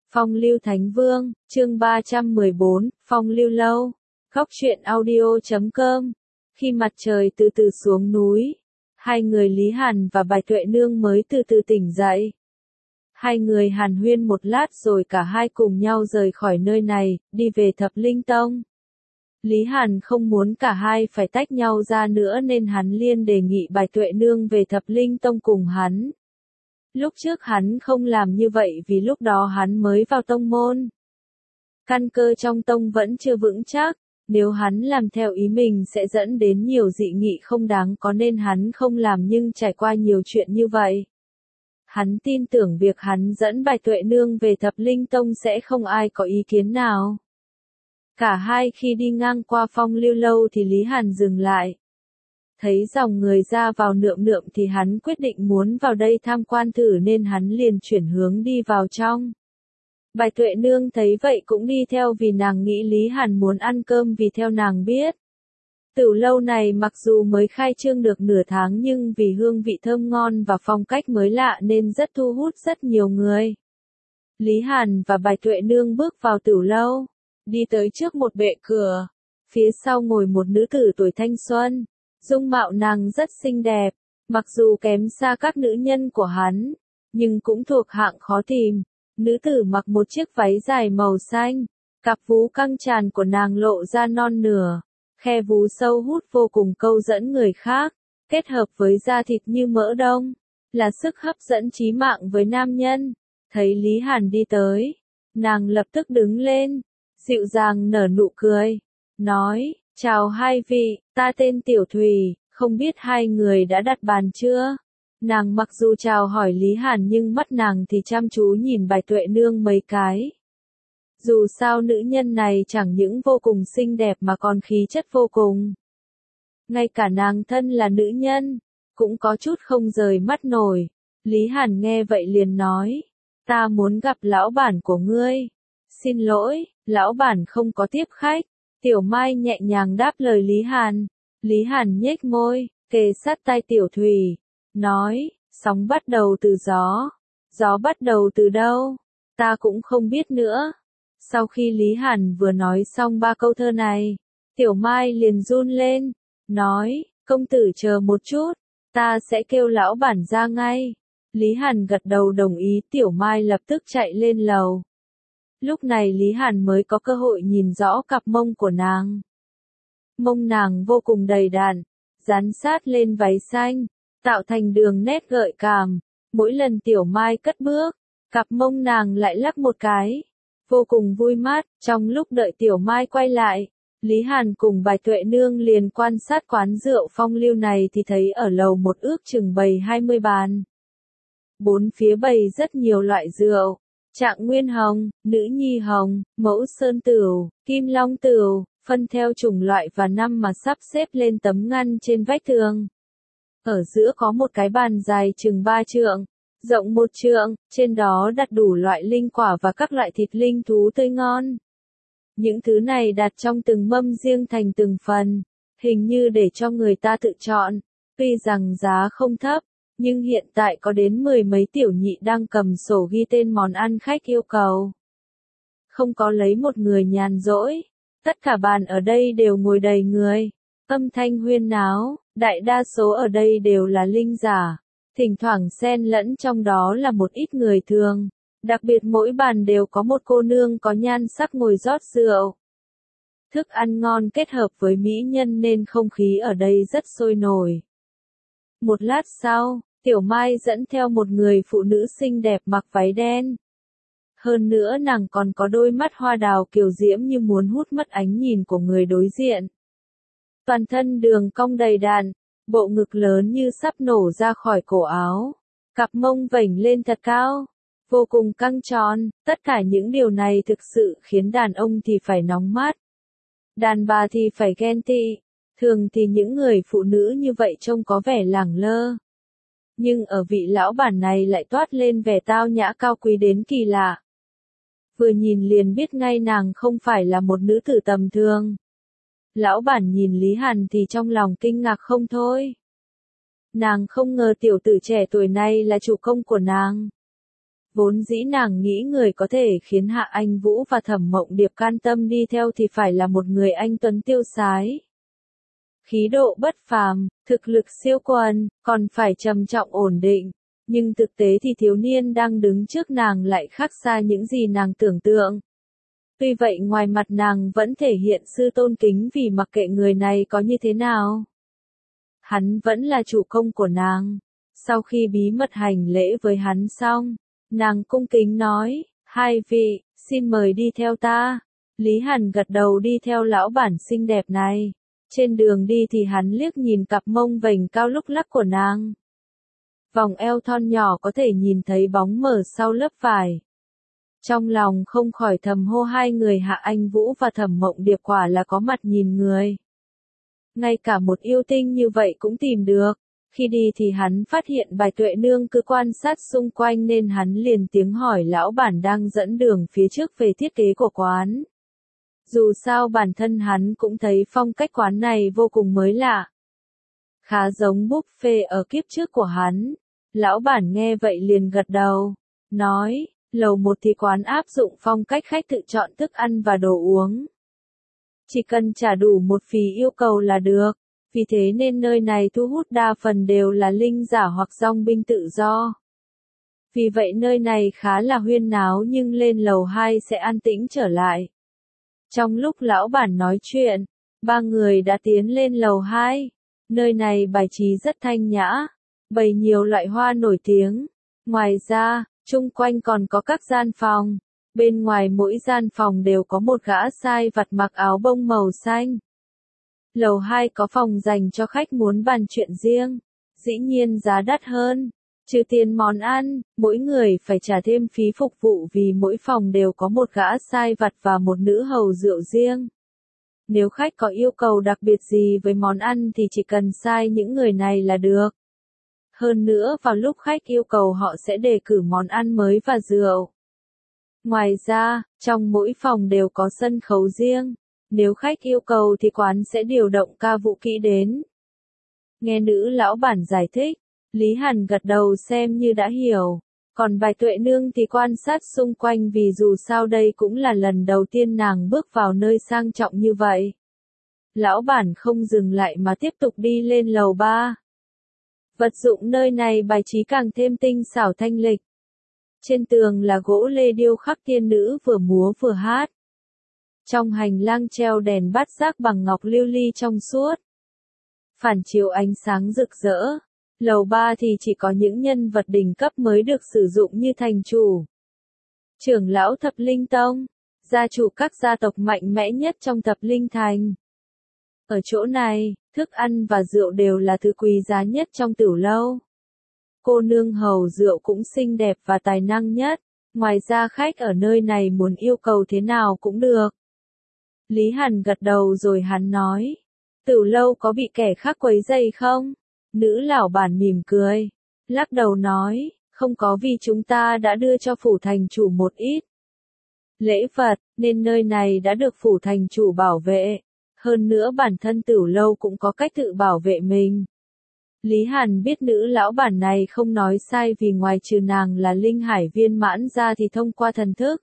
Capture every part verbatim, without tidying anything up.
Phong lưu Thánh Vương, chương ba trăm mười bốn, Phong lưu lâu. Góc truyện audio chấm com. Khi mặt trời từ từ xuống núi, hai người Lý Hàn và Bạch Tuệ Nương mới từ từ tỉnh dậy. Hai người hàn huyên một lát rồi cả hai cùng nhau rời khỏi nơi này, đi về Thập Linh Tông. Lý Hàn không muốn cả hai phải tách nhau ra nữa nên hắn liền đề nghị Bạch Tuệ Nương về Thập Linh Tông cùng hắn. Lúc trước hắn không làm như vậy vì lúc đó hắn mới vào tông môn. Căn cơ trong tông vẫn chưa vững chắc, nếu hắn làm theo ý mình sẽ dẫn đến nhiều dị nghị không đáng có nên hắn không làm, nhưng trải qua nhiều chuyện như vậy. Hắn tin tưởng việc hắn dẫn Bạch Tuệ Nương về Thập Linh Tông sẽ không ai có ý kiến nào. Cả hai khi đi ngang qua Phong lưu lâu thì Lý Hàn dừng lại. Thấy dòng người ra vào nượm nượm thì hắn quyết định muốn vào đây tham quan thử nên hắn liền chuyển hướng đi vào trong. Bạch Tuệ Nương thấy vậy cũng đi theo vì nàng nghĩ Lý Hàn muốn ăn cơm vì theo nàng biết. Tửu lâu này mặc dù mới khai trương được nửa tháng nhưng vì hương vị thơm ngon và phong cách mới lạ nên rất thu hút rất nhiều người. Lý Hàn và Bạch Tuệ Nương bước vào tửu lâu, đi tới trước một bệ cửa. Phía sau ngồi một nữ tử tuổi thanh xuân. Dung mạo nàng rất xinh đẹp, mặc dù kém xa các nữ nhân của hắn, nhưng cũng thuộc hạng khó tìm. Nữ tử mặc một chiếc váy dài màu xanh, cặp vú căng tràn của nàng lộ ra non nửa, khe vú sâu hút vô cùng câu dẫn người khác, kết hợp với da thịt như mỡ đông, là sức hấp dẫn chí mạng với nam nhân. Thấy Lý Hàn đi tới, nàng lập tức đứng lên, dịu dàng nở nụ cười, nói: "Chào hai vị, ta tên Tiểu Thùy, không biết hai người đã đặt bàn chưa?" Nàng mặc dù chào hỏi Lý Hàn nhưng mắt nàng thì chăm chú nhìn Bạch Tuệ Nương mấy cái. Dù sao nữ nhân này chẳng những vô cùng xinh đẹp mà còn khí chất vô cùng. Ngay cả nàng thân là nữ nhân, cũng có chút không rời mắt nổi. Lý Hàn nghe vậy liền nói: "Ta muốn gặp lão bản của ngươi." "Xin lỗi, lão bản không có tiếp khách." Tiểu Mai nhẹ nhàng đáp lời Lý Hàn. Lý Hàn nhếch môi, kề sát tai Tiểu Thùy, nói: "Sóng bắt đầu từ gió." "Gió bắt đầu từ đâu? Ta cũng không biết nữa." Sau khi Lý Hàn vừa nói xong ba câu thơ này, Tiểu Mai liền run lên, nói: "Công tử chờ một chút, ta sẽ kêu lão bản ra ngay." Lý Hàn gật đầu đồng ý, Tiểu Mai lập tức chạy lên lầu. Lúc này Lý Hàn mới có cơ hội nhìn rõ cặp mông của nàng. Mông nàng vô cùng đầy đặn, dán sát lên váy xanh, tạo thành đường nét gợi cảm. Mỗi lần Tiểu Mai cất bước, cặp mông nàng lại lắc một cái, vô cùng vui mắt. Trong lúc đợi Tiểu Mai quay lại, Lý Hàn cùng Bạch Tuệ Nương liền quan sát quán rượu phong lưu này thì thấy ở lầu một ước chừng bày hai mươi bàn. Bốn phía bày rất nhiều loại rượu. Trạng Nguyên Hồng, Nữ Nhi Hồng, Mẫu Sơn Tửu, Kim Long Tửu, phân theo chủng loại và năm mà sắp xếp lên tấm ngăn trên vách tường. Ở giữa có một cái bàn dài chừng ba trượng, rộng một trượng, trên đó đặt đủ loại linh quả và các loại thịt linh thú tươi ngon. Những thứ này đặt trong từng mâm riêng thành từng phần, hình như để cho người ta tự chọn. Tuy rằng giá không thấp, nhưng hiện tại có đến mười mấy tiểu nhị đang cầm sổ ghi tên món ăn khách yêu cầu. Không có lấy một người nhàn rỗi, tất cả bàn ở đây đều ngồi đầy người, âm thanh huyên náo, đại đa số ở đây đều là linh giả, thỉnh thoảng xen lẫn trong đó là một ít người thường, đặc biệt mỗi bàn đều có một cô nương có nhan sắc ngồi rót rượu. Thức ăn ngon kết hợp với mỹ nhân nên không khí ở đây rất sôi nổi. Một lát sau, Tiểu Mai dẫn theo một người phụ nữ xinh đẹp mặc váy đen. Hơn nữa nàng còn có đôi mắt hoa đào kiều diễm như muốn hút mất ánh nhìn của người đối diện. Toàn thân đường cong đầy đặn, bộ ngực lớn như sắp nổ ra khỏi cổ áo, cặp mông vểnh lên thật cao, vô cùng căng tròn. Tất cả những điều này thực sự khiến đàn ông thì phải nóng mắt, đàn bà thì phải ghen tị. Thường thì những người phụ nữ như vậy trông có vẻ lẳng lơ, nhưng ở vị lão bản này lại toát lên vẻ tao nhã cao quý đến kỳ lạ. Vừa nhìn liền biết ngay nàng không phải là một nữ tử tầm thường. Lão bản nhìn Lý Hàn thì trong lòng kinh ngạc không thôi. Nàng không ngờ tiểu tử trẻ tuổi này là chủ công của nàng. Vốn dĩ nàng nghĩ người có thể khiến Hạ Anh Vũ và Thẩm Mộng Điệp can tâm đi theo thì phải là một người anh tuấn tiêu sái. Khí độ bất phàm, thực lực siêu quần, còn phải trầm trọng ổn định. Nhưng thực tế thì thiếu niên đang đứng trước nàng lại khác xa những gì nàng tưởng tượng. Tuy vậy ngoài mặt nàng vẫn thể hiện sự tôn kính vì mặc kệ người này có như thế nào, hắn vẫn là chủ công của nàng. Sau khi bí mật hành lễ với hắn xong, nàng cung kính nói, hai vị, xin mời đi theo ta. Lý Hàn gật đầu đi theo lão bản xinh đẹp này. Trên đường đi thì hắn liếc nhìn cặp mông vành cao lúc lắc của nàng. Vòng eo thon nhỏ có thể nhìn thấy bóng mờ sau lớp vải. Trong lòng không khỏi thầm hô hai người Hạ Anh Vũ và Thẩm Mộng Điệp quả là có mặt nhìn người. Ngay cả một yêu tinh như vậy cũng tìm được. Khi đi thì hắn phát hiện Bài Tuệ Nương cứ quan sát xung quanh nên hắn liền tiếng hỏi lão bản đang dẫn đường phía trước về thiết kế của quán. Dù sao bản thân hắn cũng thấy phong cách quán này vô cùng mới lạ. Khá giống buffet ở kiếp trước của hắn. Lão bản nghe vậy liền gật đầu. Nói, lầu một thì quán áp dụng phong cách khách tự chọn thức ăn và đồ uống. Chỉ cần trả đủ một phí yêu cầu là được. Vì thế nên nơi này thu hút đa phần đều là linh giả hoặc dòng binh tự do. Vì vậy nơi này khá là huyên náo nhưng lên lầu hai sẽ an tĩnh trở lại. Trong lúc lão bản nói chuyện, ba người đã tiến lên lầu hai. Nơi này bài trí rất thanh nhã, bày nhiều loại hoa nổi tiếng. Ngoài ra, chung quanh còn có các gian phòng. Bên ngoài mỗi gian phòng đều có một gã sai vặt mặc áo bông màu xanh. Lầu hai có phòng dành cho khách muốn bàn chuyện riêng. Dĩ nhiên giá đắt hơn. Trừ tiền món ăn, mỗi người phải trả thêm phí phục vụ vì mỗi phòng đều có một gã sai vặt và một nữ hầu rượu riêng. Nếu khách có yêu cầu đặc biệt gì với món ăn thì chỉ cần sai những người này là được. Hơn nữa vào lúc khách yêu cầu họ sẽ đề cử món ăn mới và rượu. Ngoài ra, trong mỗi phòng đều có sân khấu riêng. Nếu khách yêu cầu thì quán sẽ điều động ca vũ kỹ đến. Nghe nữ lão bản giải thích, Lý Hàn gật đầu xem như đã hiểu. Còn Bài Tuệ Nương thì quan sát xung quanh vì dù sao đây cũng là lần đầu tiên nàng bước vào nơi sang trọng như vậy. Lão bản không dừng lại mà tiếp tục đi lên lầu ba. Vật dụng nơi này bài trí càng thêm tinh xảo thanh lịch. Trên tường là gỗ lê điêu khắc tiên nữ vừa múa vừa hát. Trong hành lang treo đèn bát giác bằng ngọc lưu ly trong suốt. Phản chiếu ánh sáng rực rỡ. Lầu ba thì chỉ có những nhân vật đỉnh cấp mới được sử dụng như thành chủ, trưởng lão Thập Linh Tông, gia chủ các gia tộc mạnh mẽ nhất trong Thập Linh Thành. Ở chỗ này, thức ăn và rượu đều là thứ quý giá nhất trong tiểu lâu. Cô nương hầu rượu cũng xinh đẹp và tài năng nhất. Ngoài ra khách ở nơi này muốn yêu cầu thế nào cũng được. Lý Hàn gật đầu rồi hắn nói, tiểu lâu có bị kẻ khác quấy rầy không? Nữ lão bản mỉm cười, lắc đầu nói, không có vì chúng ta đã đưa cho phủ thành chủ một ít lễ vật, nên nơi này đã được phủ thành chủ bảo vệ. Hơn nữa bản thân tiểu lâu cũng có cách tự bảo vệ mình. Lý Hàn biết nữ lão bản này không nói sai vì ngoài trừ nàng là linh hải viên mãn ra thì thông qua thần thức.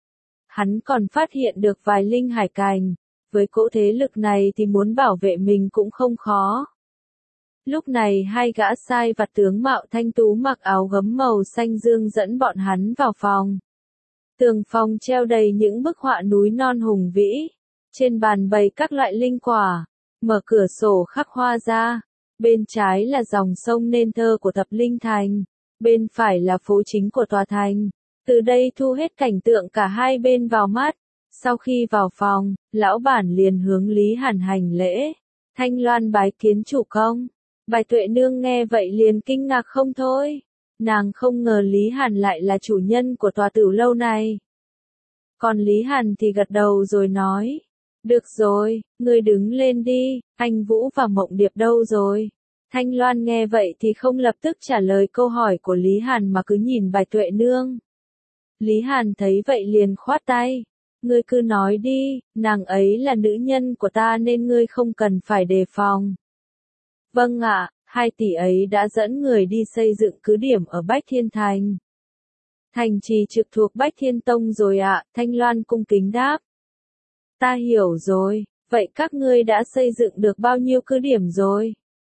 Hắn còn phát hiện được vài linh hải cành, với cỗ thế lực này thì muốn bảo vệ mình cũng không khó. Lúc này hai gã sai vặt tướng mạo thanh tú mặc áo gấm màu xanh dương dẫn bọn hắn vào phòng. Tường phòng treo đầy những bức họa núi non hùng vĩ. Trên bàn bày các loại linh quả. Mở cửa sổ khắc hoa ra. Bên trái là dòng sông nên thơ của Thập Linh Thành. Bên phải là phố chính của tòa thành. Từ đây thu hết cảnh tượng cả hai bên vào mắt. Sau khi vào phòng, lão bản liền hướng Lý Hàn hành lễ. Thanh Loan bái kiến chủ công. Bài Tuệ Nương nghe vậy liền kinh ngạc không thôi. Nàng không ngờ Lý Hàn lại là chủ nhân của tòa tiểu lâu này. Còn Lý Hàn thì gật đầu rồi nói. Được rồi, ngươi đứng lên đi, anh Vũ và Mộng Điệp đâu rồi? Thanh Loan nghe vậy thì không lập tức trả lời câu hỏi của Lý Hàn mà cứ nhìn Bài Tuệ Nương. Lý Hàn thấy vậy liền khoát tay. Ngươi cứ nói đi, nàng ấy là nữ nhân của ta nên ngươi không cần phải đề phòng. Vâng ạ, hai tỷ ấy đã dẫn người đi xây dựng cứ điểm ở Bách Thiên Thành. Thành trì trực thuộc Bách Thiên Tông rồi ạ, Thanh Loan cung kính đáp. Ta hiểu rồi, vậy các ngươi đã xây dựng được bao nhiêu cứ điểm rồi?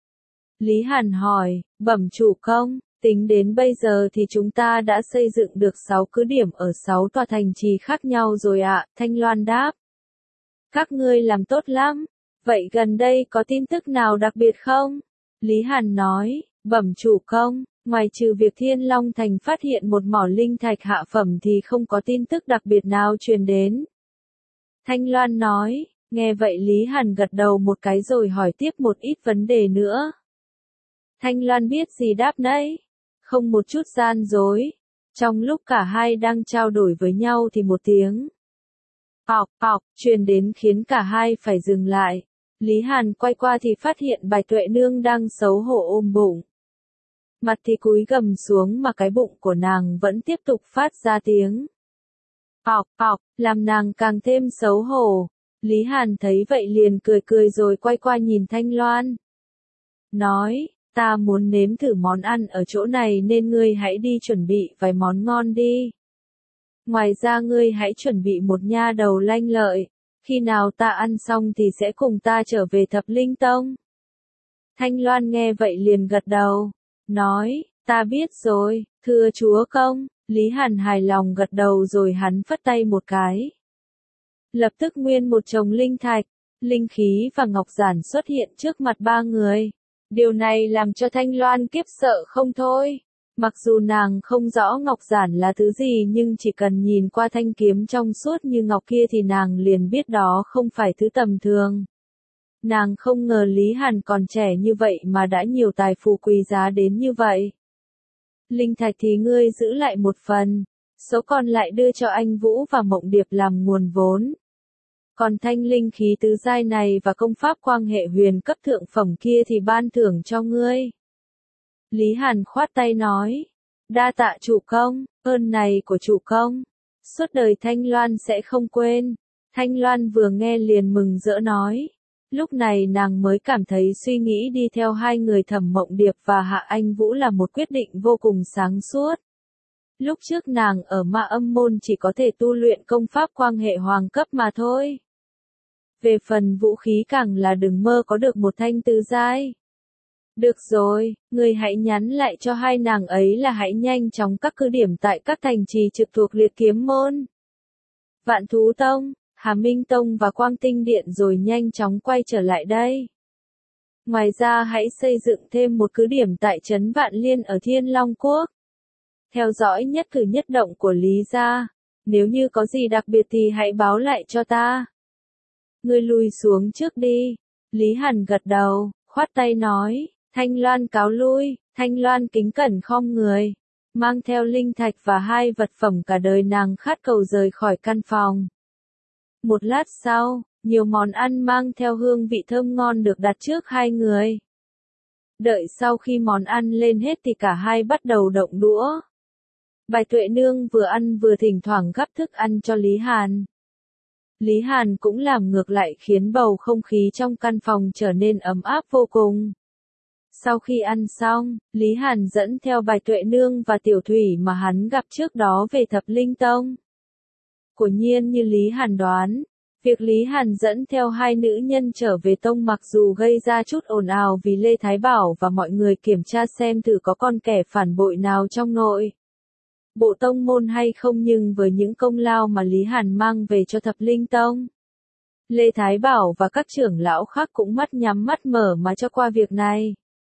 Lý Hàn hỏi, bẩm chủ công, tính đến bây giờ thì chúng ta đã xây dựng được sáu cứ điểm ở sáu tòa thành trì khác nhau rồi ạ, Thanh Loan đáp. Các ngươi làm tốt lắm, vậy gần đây có tin tức nào đặc biệt không? Lý Hàn nói, bẩm chủ công, ngoài trừ việc Thiên Long Thành phát hiện một mỏ linh thạch hạ phẩm thì không có tin tức đặc biệt nào truyền đến. Thanh Loan nói, nghe vậy Lý Hàn gật đầu một cái rồi hỏi tiếp một ít vấn đề nữa. Thanh Loan biết gì đáp nấy, không một chút gian dối. Trong lúc cả hai đang trao đổi với nhau thì một tiếng ọc ọc truyền đến khiến cả hai phải dừng lại. Lý Hàn quay qua thì phát hiện Bài Tuệ Nương đang xấu hổ ôm bụng. Mặt thì cúi gằm xuống mà cái bụng của nàng vẫn tiếp tục phát ra tiếng ọc ọc, làm nàng càng thêm xấu hổ. Lý Hàn thấy vậy liền cười cười rồi quay qua nhìn Thanh Loan. Nói, ta muốn nếm thử món ăn ở chỗ này nên ngươi hãy đi chuẩn bị vài món ngon đi. Ngoài ra ngươi hãy chuẩn bị một nha đầu lanh lợi, khi nào ta ăn xong thì sẽ cùng ta trở về Thập Linh Tông. Thanh Loan nghe vậy liền gật đầu, nói, ta biết rồi, thưa chúa công. Lý Hàn hài lòng gật đầu rồi hắn phất tay một cái. Lập tức nguyên một chồng linh thạch, linh khí và ngọc giản xuất hiện trước mặt ba người. Điều này làm cho Thanh Loan kiếp sợ không thôi. Mặc dù nàng không rõ ngọc giản là thứ gì nhưng chỉ cần nhìn qua thanh kiếm trong suốt như ngọc kia thì nàng liền biết đó không phải thứ tầm thường. Nàng không ngờ Lý Hàn còn trẻ như vậy mà đã nhiều tài phú quý giá đến như vậy. Linh thạch thì ngươi giữ lại một phần, số còn lại đưa cho anh Vũ và Mộng Điệp làm nguồn vốn. Còn thanh linh khí tứ giai này và công pháp quang hệ huyền cấp thượng phẩm kia thì ban thưởng cho ngươi. Lý Hàn khoát tay nói, đa tạ chủ công, ơn này của chủ công, suốt đời Thanh Loan sẽ không quên. Thanh Loan vừa nghe liền mừng rỡ nói. Lúc này nàng mới cảm thấy suy nghĩ đi theo hai người Thẩm Mộng Điệp và Hạ Anh Vũ là một quyết định vô cùng sáng suốt. Lúc trước nàng ở Ma Âm Môn chỉ có thể tu luyện công pháp quang hệ hoàng cấp mà thôi. Về phần vũ khí càng là đừng mơ có được một thanh tứ giai. Được rồi, người hãy nhắn lại cho hai nàng ấy là hãy nhanh chóng các cứ điểm tại các thành trì trực thuộc Liệt Kiếm Môn, Vạn Thú Tông, Hà Minh Tông và Quang Tinh Điện rồi nhanh chóng quay trở lại đây. Ngoài ra hãy xây dựng thêm một cứ điểm tại trấn Vạn Liên ở Thiên Long Quốc. Theo dõi nhất cử nhất động của Lý gia, nếu như có gì đặc biệt thì hãy báo lại cho ta. Ngươi lùi xuống trước đi. Lý Hàn gật đầu, khoát tay nói, Thanh Loan cáo lui. Thanh Loan kính cẩn khom người, mang theo linh thạch và hai vật phẩm cả đời nàng khát cầu rời khỏi căn phòng. Một lát sau, nhiều món ăn mang theo hương vị thơm ngon được đặt trước hai người. Đợi sau khi món ăn lên hết thì cả hai bắt đầu động đũa. Bài Tuệ Nương vừa ăn vừa thỉnh thoảng gắp thức ăn cho Lý Hàn. Lý Hàn cũng làm ngược lại khiến bầu không khí trong căn phòng trở nên ấm áp vô cùng. Sau khi ăn xong, Lý Hàn dẫn theo Bài Tuệ Nương và Tiểu Thủy mà hắn gặp trước đó về Thập Linh Tông. Quả nhiên như Lý Hàn đoán, việc Lý Hàn dẫn theo hai nữ nhân trở về tông mặc dù gây ra chút ồn ào vì Lê Thái Bảo và mọi người kiểm tra xem thử có con kẻ phản bội nào trong nội bộ tông môn hay không, nhưng với những công lao mà Lý Hàn mang về cho Thập Linh Tông, Lê Thái Bảo và các trưởng lão khác cũng mắt nhắm mắt mở mà cho qua việc này.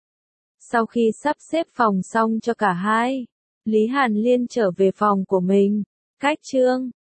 Sau khi sắp xếp phòng xong cho cả hai, Lý Hàn Liên trở về phòng của mình. Cách chương